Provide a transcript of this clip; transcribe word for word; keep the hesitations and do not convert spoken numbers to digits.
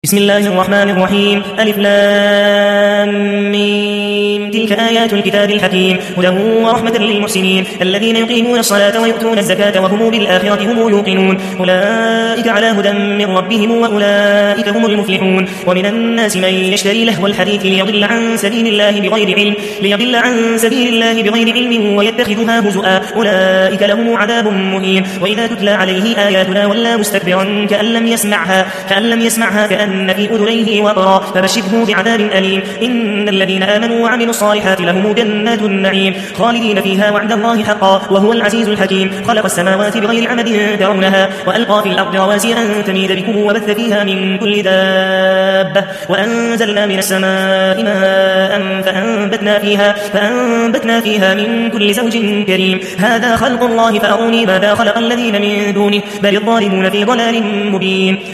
بسم الله الرحمن الرحيم ألف لام ميم تلك آيات الكتاب الحكيم هدى ورحمة للمحسنين الذين يقيمون الصلاة ويؤتون الزكاة وهم بالآخرة هم يوقنون أولئك على هدى من ربهم وأولئك هم المفلحون ومن الناس من يشتري لهو الحديث ليضل عن سبيل الله بغير علم ليضل عن سبيل الله بغير علم ويتخذها هزؤا أولئك لهم عذاب مهين وإذا تتلى عليه آياتنا ولا مستكبرا كأن لم يسمعها كأن لم يسمعها كأن أن في أذنيه وقرا فبشره بعذاب أليم إن الذين آمنوا وعملوا الصالحات لهم جنات النعيم خالدين فيها وعد الله حقا وهو العزيز الحكيم خلق السماوات بغير عمد ترونها وألقى في الأرض رواسي أن تميد بكم وبث فيها من كل دابة وأنزلنا من السماء ماء فأنبتنا فيها, فأنبتنا فيها من كل زوج كريم هذا خلق الله فأروني ماذا خلق الذين من دونه بل الظالمون في ضلال مبين